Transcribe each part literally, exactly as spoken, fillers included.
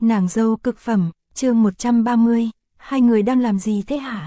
Nàng dâu cực phẩm, chương một trăm ba mươi, hai người đang làm gì thế hả?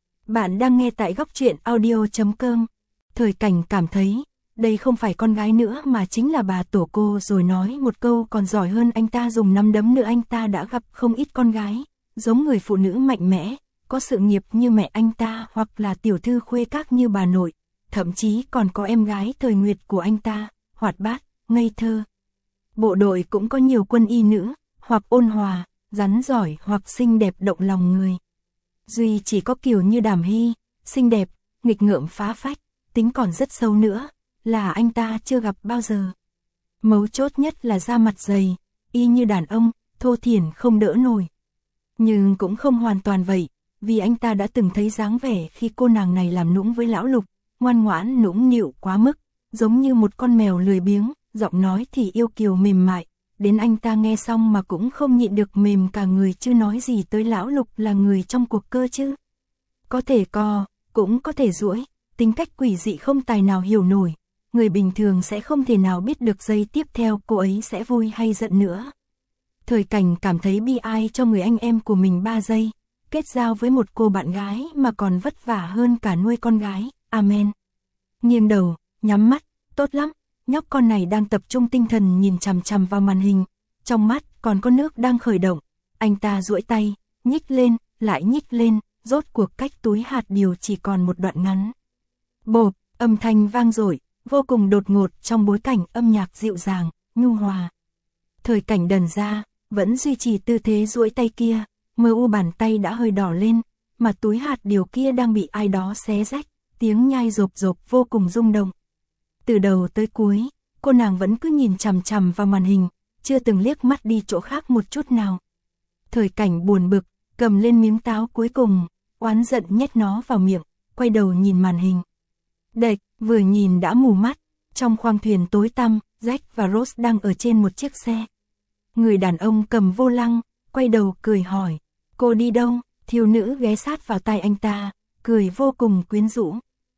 Bạn đang nghe tại góc truyện audio chấm com. Thời Cảnh cảm thấy, đây không phải con gái nữa mà chính là bà tổ cô, rồi nói một câu còn giỏi hơn anh ta dùng nắm đấm nữa. Anh ta đã gặp không ít con gái, giống người phụ nữ mạnh mẽ, có sự nghiệp như mẹ anh ta hoặc là tiểu thư khuê các như bà nội, thậm chí còn có em gái thời nguyệt của anh ta, hoạt bát, ngây thơ. Bộ đội cũng có nhiều quân y nữ, hoặc ôn hòa, rắn giỏi hoặc xinh đẹp động lòng người. Duy chỉ có kiểu như Đàm Hy, xinh đẹp, nghịch ngợm phá phách, tính còn rất sâu nữa, là anh ta chưa gặp bao giờ. Mấu chốt nhất là da mặt dày, y như đàn ông, thô thiển không đỡ nổi. Nhưng cũng không hoàn toàn vậy, vì anh ta đã từng thấy dáng vẻ khi cô nàng này làm nũng với lão Lục, ngoan ngoãn nũng nịu quá mức, giống như một con mèo lười biếng, giọng nói thì yêu kiều mềm mại. Đến anh ta nghe xong mà cũng không nhịn được mềm cả người, chứ nói gì tới lão Lục là người trong cuộc cơ chứ. Có thể co, cũng có thể duỗi, tính cách quỷ dị không tài nào hiểu nổi. Người bình thường sẽ không thể nào biết được giây tiếp theo cô ấy sẽ vui hay giận nữa. Thời Cảnh cảm thấy bi ai cho người anh em của mình ba giây, kết giao với một cô bạn gái mà còn vất vả hơn cả nuôi con gái, amen. Nghiêng đầu, nhắm mắt, tốt lắm. Nhóc con này đang tập trung tinh thần nhìn chằm chằm vào màn hình, trong mắt còn có nước đang khởi động. Anh ta duỗi tay, nhích lên, lại nhích lên, rốt cuộc cách túi hạt điều chỉ còn một đoạn ngắn. Bộp, âm thanh vang dội, vô cùng đột ngột trong bối cảnh âm nhạc dịu dàng, nhu hòa. Thời Cảnh đần ra, vẫn duy trì tư thế duỗi tay kia, mờ u bàn tay đã hơi đỏ lên, mà túi hạt điều kia đang bị ai đó xé rách, tiếng nhai rộp rộp vô cùng rung động. Từ đầu tới cuối, cô nàng vẫn cứ nhìn chằm chằm vào màn hình, chưa từng liếc mắt đi chỗ khác một chút nào. Thời Cảnh buồn bực, cầm lên miếng táo cuối cùng, oán giận nhét nó vào miệng, quay đầu nhìn màn hình. Đệch, vừa nhìn đã mù mắt, trong khoang thuyền tối tăm, Jack và Rose đang ở trên một chiếc xe. Người đàn ông cầm vô lăng, quay đầu cười hỏi, cô đi đâu? Thiếu nữ ghé sát vào tai anh ta, cười vô cùng quyến rũ.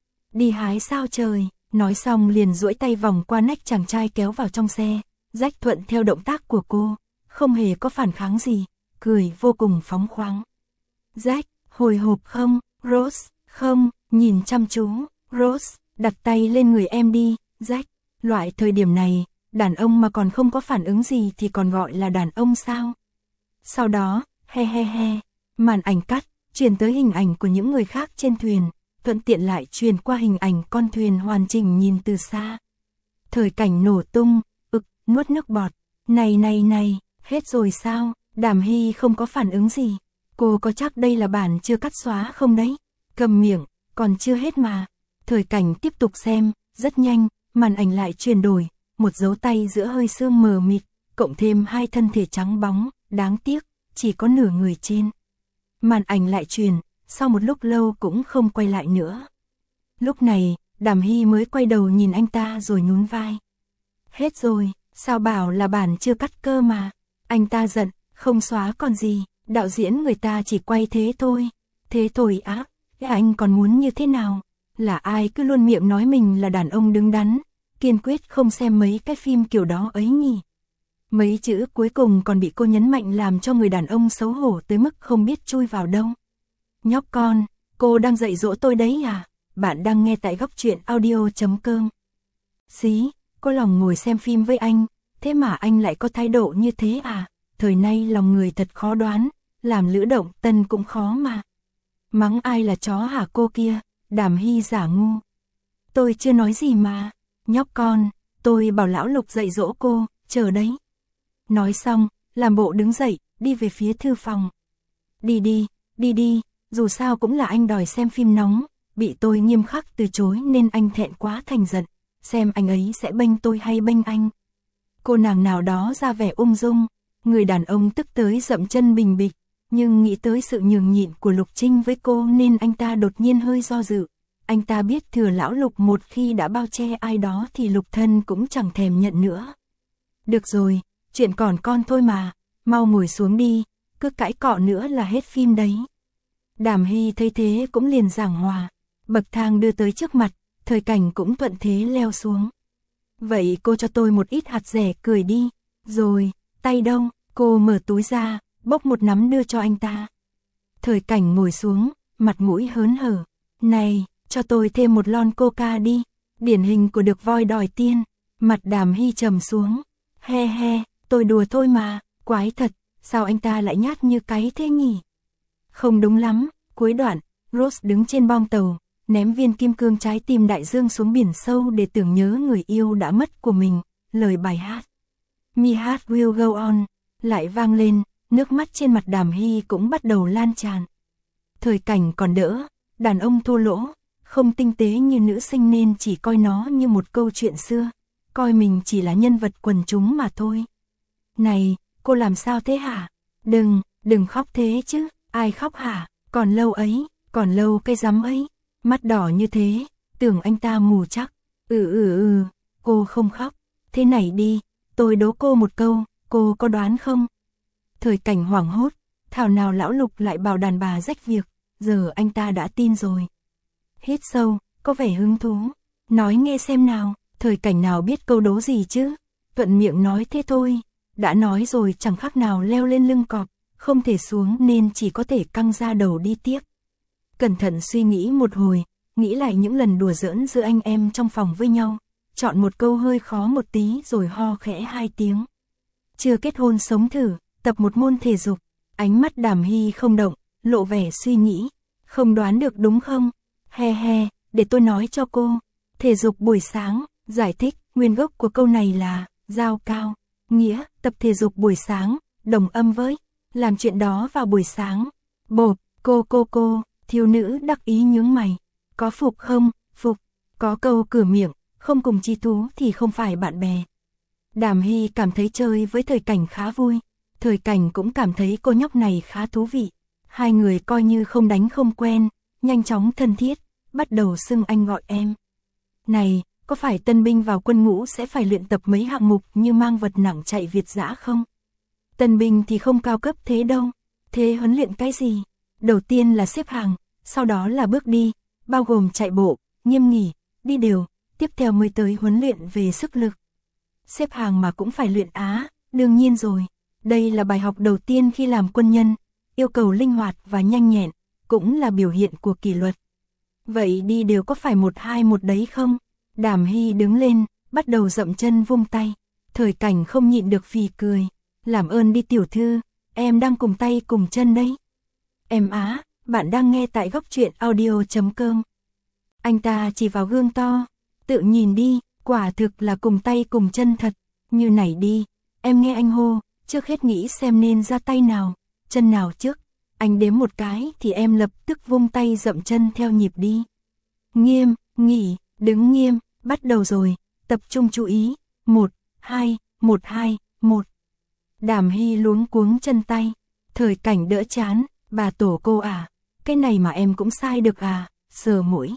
Đi hái sao trời. Nói xong liền duỗi tay vòng qua nách chàng trai kéo vào trong xe. Jack thuận theo động tác của cô, không hề có phản kháng gì, cười vô cùng phóng khoáng. Jack, hồi hộp không? Rose, không, nhìn chăm chú. Rose, đặt tay lên người em đi. Jack, loại thời điểm này, đàn ông mà còn không có phản ứng gì thì còn gọi là đàn ông sao? Sau đó, he he he, màn ảnh cắt, truyền tới hình ảnh của những người khác trên thuyền. Thuận tiện lại truyền qua hình ảnh con thuyền hoàn chỉnh nhìn từ xa. Thời Cảnh nổ tung, ực, nuốt nước bọt. Này này này, hết rồi sao? Đàm Hy không có phản ứng gì. Cô có chắc đây là bản chưa cắt xóa không đấy? Cầm miệng, còn chưa hết mà. Thời Cảnh tiếp tục xem, rất nhanh, màn ảnh lại chuyển đổi. Một dấu tay giữa hơi sương mờ mịt, cộng thêm hai thân thể trắng bóng, đáng tiếc, chỉ có nửa người trên. Màn ảnh lại truyền. Sau một lúc lâu cũng không quay lại nữa. Lúc này, Đàm Hy mới quay đầu nhìn anh ta rồi nhún vai. Hết rồi, sao bảo là bản chưa cắt cơ mà. Anh ta giận, không xóa còn gì, đạo diễn người ta chỉ quay thế thôi. Thế thôi á, anh còn muốn như thế nào? Là ai cứ luôn miệng nói mình là đàn ông đứng đắn, kiên quyết không xem mấy cái phim kiểu đó ấy nhỉ. Mấy chữ cuối cùng còn bị cô nhấn mạnh làm cho người đàn ông xấu hổ tới mức không biết chui vào đâu. Nhóc con, cô đang dạy dỗ tôi đấy à? Bạn đang nghe tại góc truyện audio chấm com. Xí, có lòng ngồi xem phim với anh, thế mà anh lại có thái độ như thế à? Thời nay lòng người thật khó đoán, làm lữ động tân cũng khó mà. Mắng ai là chó hả cô kia? Đàm Hy giả ngu. Tôi chưa nói gì mà. Nhóc con, tôi bảo lão Lục dạy dỗ cô, chờ đấy. Nói xong, làm bộ đứng dậy, đi về phía thư phòng. Đi đi, đi đi. Dù sao cũng là anh đòi xem phim nóng, bị tôi nghiêm khắc từ chối nên anh thẹn quá thành giận, xem anh ấy sẽ bênh tôi hay bênh anh. Cô nàng nào đó ra vẻ ung dung, người đàn ông tức tới dậm chân bình bịch, nhưng nghĩ tới sự nhường nhịn của Lục Trinh với cô nên anh ta đột nhiên hơi do dự. Anh ta biết thừa lão Lục một khi đã bao che ai đó thì Lục thân cũng chẳng thèm nhận nữa. Được rồi, chuyện còn con thôi mà, mau ngồi xuống đi, cứ cãi cọ nữa là hết phim đấy. Đàm Hy thấy thế cũng liền giảng hòa, bậc thang đưa tới trước mặt, Thời Cảnh cũng thuận thế leo xuống. Vậy cô cho tôi một ít hạt rẻ cười đi, rồi, tay đâu, Cô mở túi ra, bốc một nắm đưa cho anh ta. Thời Cảnh ngồi xuống, mặt mũi hớn hở. Này, cho tôi thêm một lon coca đi. Điển hình của được voi đòi tiên. Mặt Đàm Hy trầm xuống. He he, tôi đùa thôi mà, quái thật, sao anh ta lại nhát như cái thế nhỉ? Không đúng lắm. Cuối đoạn, Rose đứng trên bong tàu, ném viên kim cương trái tim đại dương xuống biển sâu để tưởng nhớ người yêu đã mất của mình. Lời bài hát My Heart Will Go On lại vang lên, nước mắt trên mặt Đàm Hy cũng bắt đầu lan tràn. Thời Cảnh còn đỡ, đàn ông thô lỗ, không tinh tế như nữ sinh nên chỉ coi nó như một câu chuyện xưa, coi mình chỉ là nhân vật quần chúng mà thôi. Này, cô làm sao thế hả? Đừng, đừng khóc thế chứ, ai khóc hả? Còn lâu ấy, còn lâu cái rắm ấy, mắt đỏ như thế, tưởng anh ta mù chắc. Ừ ừ ừ, cô không khóc, thế này đi, tôi đố cô một câu, cô có đoán không? Thời Cảnh hoảng hốt, thảo nào lão Lục lại bảo đàn bà rách việc, giờ anh ta đã tin rồi. Hít sâu, có vẻ hứng thú, nói nghe xem nào. Thời Cảnh nào biết câu đố gì chứ, thuận miệng nói thế thôi, đã nói rồi chẳng khác nào leo lên lưng cọp, không thể xuống nên chỉ có thể căng ra đầu đi tiếp. Cẩn thận suy nghĩ một hồi, nghĩ lại những lần đùa giỡn giữa anh em trong phòng với nhau, chọn một câu hơi khó một tí rồi ho khẽ hai tiếng. Chưa kết hôn sống thử, tập một môn thể dục. Ánh mắt Đàm Hy không động, lộ vẻ suy nghĩ. Không đoán được đúng không? He he, để tôi nói cho cô. Thể dục buổi sáng, giải thích, nguyên gốc của câu này là giao cao, nghĩa tập thể dục buổi sáng, đồng âm với làm chuyện đó vào buổi sáng. Bộp, cô cô cô, thiếu nữ đắc ý nhướng mày. Có phục không? Phục. Có câu cửa miệng, không cùng chi thú thì không phải bạn bè. Đàm Hy cảm thấy chơi với Thời Cảnh khá vui. Thời Cảnh cũng cảm thấy cô nhóc này khá thú vị. Hai người coi như không đánh không quen, nhanh chóng thân thiết, bắt đầu xưng anh gọi em. Này, có phải tân binh vào quân ngũ sẽ phải luyện tập mấy hạng mục như mang vật nặng chạy Việt dã không? Tân binh thì không cao cấp thế đâu. Thế huấn luyện cái gì? Đầu tiên là xếp hàng, sau đó là bước đi, bao gồm chạy bộ, nghiêm nghỉ, đi đều, tiếp theo mới tới huấn luyện về sức lực. Xếp hàng mà cũng phải luyện á, đương nhiên rồi. Đây là bài học đầu tiên khi làm quân nhân, yêu cầu linh hoạt và nhanh nhẹn, cũng là biểu hiện của kỷ luật. Vậy đi đều có phải một hai một đấy không? Đàm Hy đứng lên, bắt đầu dậm chân vung tay. Thời Cảnh không nhịn được phì cười. Làm ơn đi tiểu thư, em đang cùng tay cùng chân đấy. Em á, bạn đang nghe tại góc truyện audio chấm com. Anh ta chỉ vào gương to, tự nhìn đi, quả thực là cùng tay cùng chân thật. Như này đi, em nghe anh hô, trước hết nghĩ xem nên ra tay nào, chân nào trước. Anh đếm một cái thì em lập tức vung tay dậm chân theo nhịp đi. Nghiêm, nghỉ, đứng nghiêm, bắt đầu rồi, tập trung chú ý. Một, hai, một hai, một. Đàm Hy luống cuống chân tay. Thời Cảnh đỡ chán, bà tổ cô à, cái này mà em cũng sai được à, sờ mũi.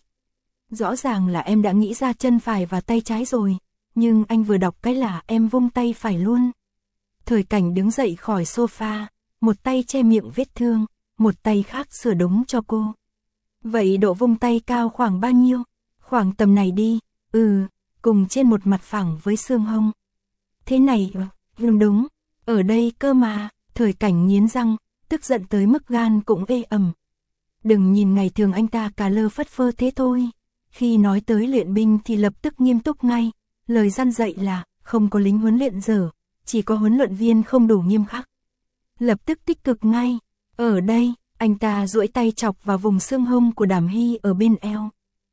Rõ ràng là em đã nghĩ ra chân phải và tay trái rồi, nhưng anh vừa đọc cái là em vung tay phải luôn. Thời Cảnh đứng dậy khỏi sofa, một tay che miệng vết thương, một tay khác sửa đúng cho cô. Vậy độ vung tay cao khoảng bao nhiêu? Khoảng tầm này đi, ừ, cùng trên một mặt phẳng với xương hông. Thế này, đúng đúng, ở đây cơ mà. Thời Cảnh nghiến răng, tức giận tới mức gan cũng ê ẩm. Đừng nhìn ngày thường anh ta cà lơ phất phơ thế thôi. Khi nói tới luyện binh thì lập tức nghiêm túc ngay. Lời răn dạy là, không có lính huấn luyện dở, chỉ có huấn luyện viên không đủ nghiêm khắc. Lập tức tích cực ngay. Ở đây, anh ta duỗi tay chọc vào vùng xương hông của Đàm Hy ở bên eo.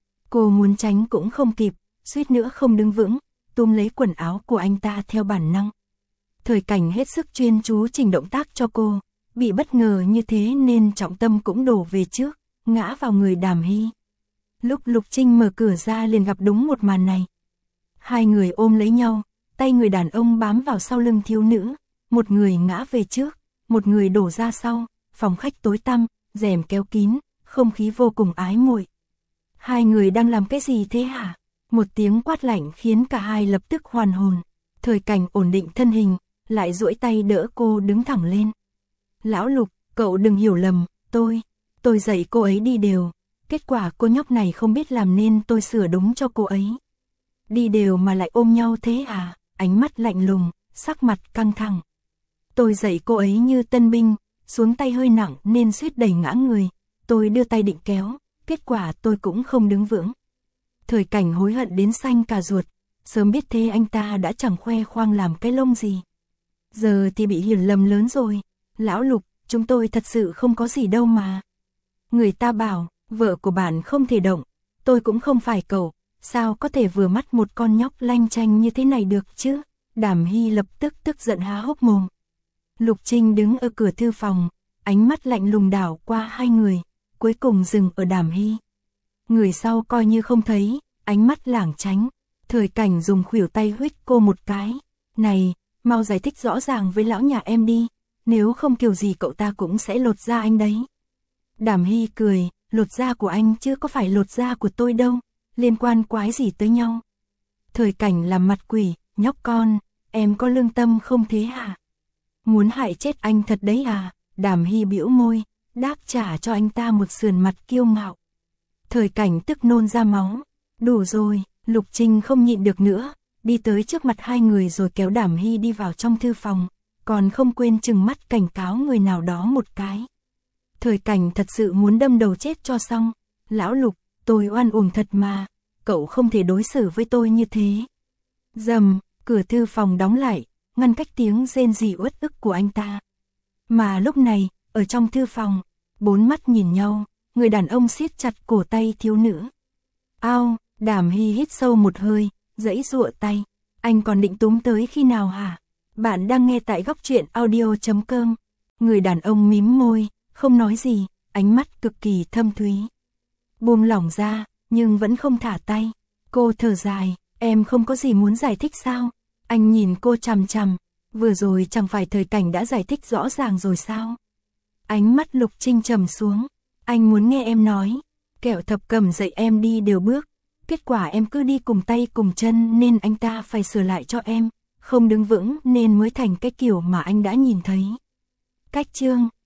Cô muốn tránh cũng không kịp, suýt nữa không đứng vững, túm lấy quần áo của anh ta theo bản năng. Thời Cảnh hết sức chuyên chú chỉnh động tác cho cô, bị bất ngờ như thế nên trọng tâm cũng đổ về trước, ngã vào người Đàm Hy. Lúc Lục Trinh mở cửa ra liền gặp đúng một màn này. Hai người ôm lấy nhau, tay người đàn ông bám vào sau lưng thiếu nữ, một người ngã về trước, một người đổ ra sau, phòng khách tối tăm, rèm kéo kín, không khí vô cùng ái muội. Hai người đang làm cái gì thế hả? Một tiếng quát lạnh khiến cả hai lập tức hoàn hồn. Thời Cảnh ổn định thân hình, lại duỗi tay đỡ cô đứng thẳng lên. Lão Lục, cậu đừng hiểu lầm, tôi, tôi dạy cô ấy đi đều. Kết quả cô nhóc này không biết làm nên tôi sửa đúng cho cô ấy. Đi đều mà lại ôm nhau thế à? Ánh mắt lạnh lùng, sắc mặt căng thẳng. Tôi dạy cô ấy như tân binh, xuống tay hơi nặng nên suýt đẩy ngã người. Tôi đưa tay định kéo, kết quả tôi cũng không đứng vững. Thời Cảnh hối hận đến xanh cả ruột, sớm biết thế anh ta đã chẳng khoe khoang làm cái lông gì. Giờ thì bị hiểu lầm lớn rồi, lão Lục, chúng tôi thật sự không có gì đâu mà. Người ta bảo, vợ của bạn không thể động, tôi cũng không phải cậu, sao có thể vừa mắt một con nhóc lanh chanh như thế này được chứ? Đàm Hy lập tức tức giận há hốc mồm. Lục Trinh đứng ở cửa thư phòng, ánh mắt lạnh lùng đảo qua hai người, cuối cùng dừng ở Đàm Hy. Người sau coi như không thấy, ánh mắt lảng tránh. Thời Cảnh dùng khuỷu tay huých cô một cái. Này, mau giải thích rõ ràng với lão nhà em đi, nếu không kiểu gì cậu ta cũng sẽ lột da anh đấy. Đàm Hy cười, lột da của anh chứ có phải lột da của tôi đâu, liên quan quái gì tới nhau. Thời Cảnh làm mặt quỷ, nhóc con, em có lương tâm không thế hả? Muốn hại chết anh thật đấy à? Đàm Hy bĩu môi, đáp trả cho anh ta một sườn mặt kiêu ngạo. Thời Cảnh tức nôn ra máu. Đủ rồi, Lục Trinh không nhịn được nữa, đi tới trước mặt hai người rồi kéo Đàm Hy đi vào trong thư phòng, còn không quên trừng mắt cảnh cáo người nào đó một cái. Thời Cảnh thật sự muốn đâm đầu chết cho xong. Lão Lục, tôi oan uổng thật mà, cậu không thể đối xử với tôi như thế. Dầm, cửa thư phòng đóng lại, ngăn cách tiếng rên rỉ uất ức của anh ta. Mà lúc này, ở trong thư phòng, bốn mắt nhìn nhau, người đàn ông siết chặt cổ tay thiếu nữ. Ao, Đàm Hy hít sâu một hơi, giãy giụa tay. Anh còn định túm tới khi nào hả? Bạn đang nghe tại góc truyện audio chấm com. Người đàn ông mím môi, không nói gì, ánh mắt cực kỳ thâm thúy. Buông lỏng ra, nhưng vẫn không thả tay. Cô thở dài, em không có gì muốn giải thích sao? Anh nhìn cô chằm chằm, vừa rồi chẳng phải Thời Cảnh đã giải thích rõ ràng rồi sao? Ánh mắt Lục Trinh trầm xuống, anh muốn nghe em nói. Kẻo Thập Cẩm dạy em đi đều bước, kết quả em cứ đi cùng tay cùng chân nên anh ta phải sửa lại cho em, không đứng vững nên mới thành cái kiểu mà anh đã nhìn thấy. Cách chương